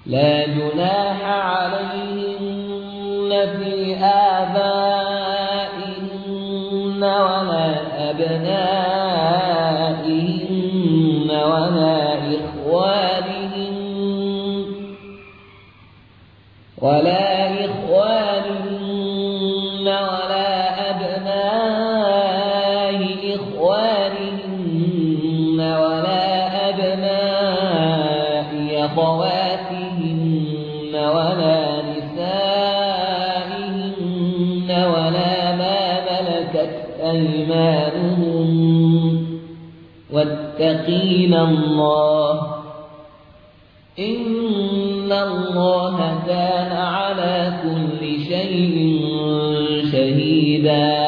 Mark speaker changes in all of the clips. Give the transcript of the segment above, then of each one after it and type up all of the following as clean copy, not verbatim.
Speaker 1: لا جناح عليهن في آبائهن ولا أبنائهن ولا إخوانهن ولا أبناء إخوانهن ولا أبناء أخواتهن ولا نسائهن ولا ما ملكت أيمانهن واتقين الله إن الله كان على كل شيء شهيدا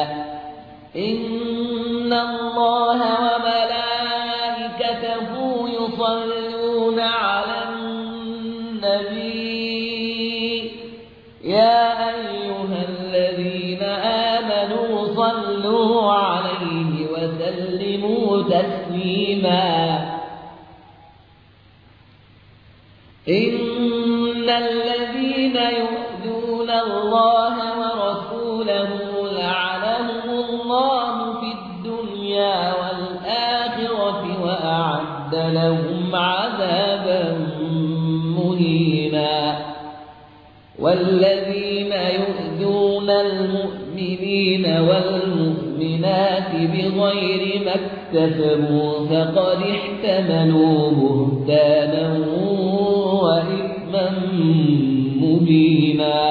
Speaker 1: إن الله وملائكته يصلون على النبي يا أيها الذين آمنوا صلوا عليه وسلموا تسليما إن الذين يؤذون الله ورسوله لعنهم الله في الدنيا والآخرة وأعد لهم عذابا مهينا والذين يؤذون المؤمنين والمؤمنات بغير ما اكتسبوا فقد احتملوا بهتانا وإثما مبينا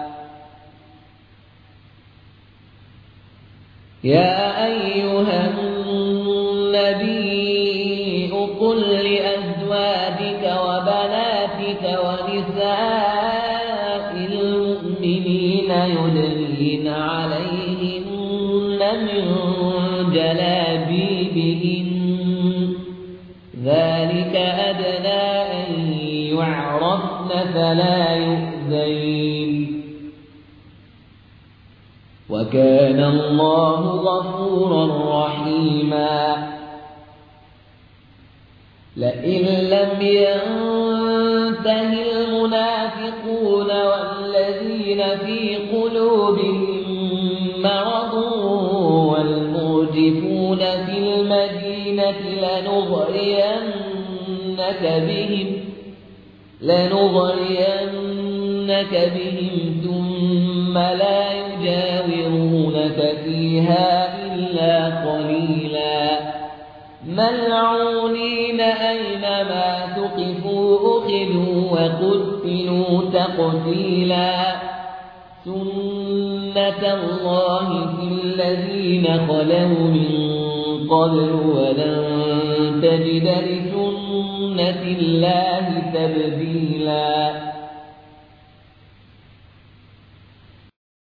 Speaker 1: يا أيها النبي قل لأزواجك وبناتك ونساء المؤمنين يدنين عليهن من جلابيبهن ذلك أدنى أن يعرفن فلا يؤذين وكان الله غفورا رحيما لئن لم ينته المنافقون والذين في قلوبهم مرض والمرجفون في المدينة لنغرينك بهم ثم لا يجاورونك فيها إلا قليلا ملعونين أينما ثقفوا أخذوا وقتلوا تقتيلا سنة الله في الذين خلوا من قبل ولن تجد لسنة الله تبديلا